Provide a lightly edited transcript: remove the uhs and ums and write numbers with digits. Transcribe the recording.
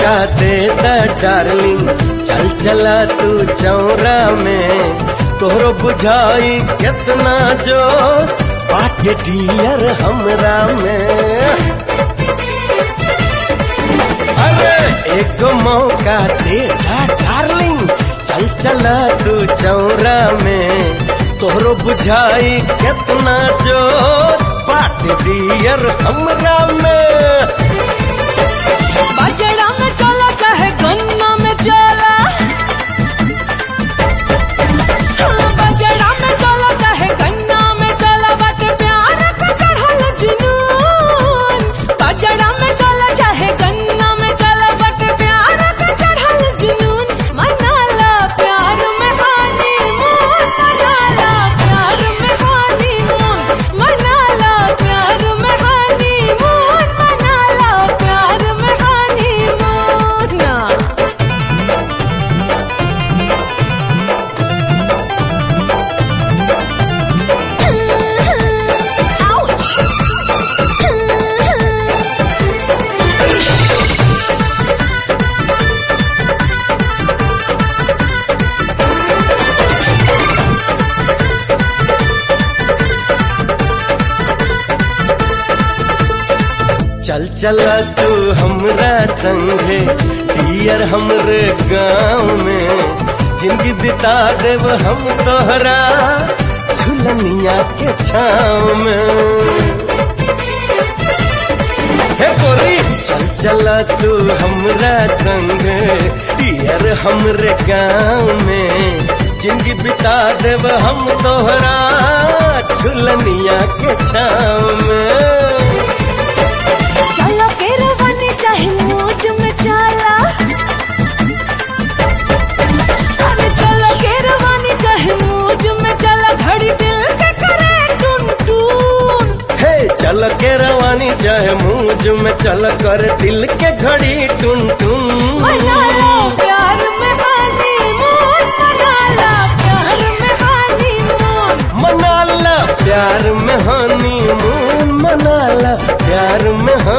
मौका दे द डार्लिंग, चल चला तू चौरा में, तोहरो बुझाई कितना जोश बाटे डियर हमरा में। अरे एक मौका दे द डार्लिंग, चल चला तू चौरा में, तोहरो बुझाई कितना जोश बाटे डियर हमरा में। बाजरा में चला चाहे गन्ना में चला, बाजरा में चला चाहे गन्ना में चला, बट प्यार का चढ़ल जुनून। बाजरा में चला चाहे गन्ना में चला, बट प्यार का चढ़ल जुनून। मनाला प्यार में हनीमून, मनाला प्यार में हनीमून, मनाला प्यार में हनीमून, मनाला प्यार में हनीमून ना। चल चला तू हमरा संगे डियर हमरे गाँव में, जिंदगी बिता देव हम तोहरा झुलनिया के छाँव में। हे गोरी चल चला तू हमरा संगे डियर हमरे गाँव में, जिंदगी बिता देव हम तोहरा झुलनिया के छाँव में। चला केरवानी चाहे मौज में चला, अरे चला केरवानी चाहे मौज में चला, घड़ी दिल के करे टुन टुन। हे चल के रवानी चाहे मौज में चल, कर दिल के घड़ी टुन टुन। मनाला प्यार में हनीमून, मनाला प्यार में हनीमून, मनाला प्यार में हनीमून, मनाला प्यार में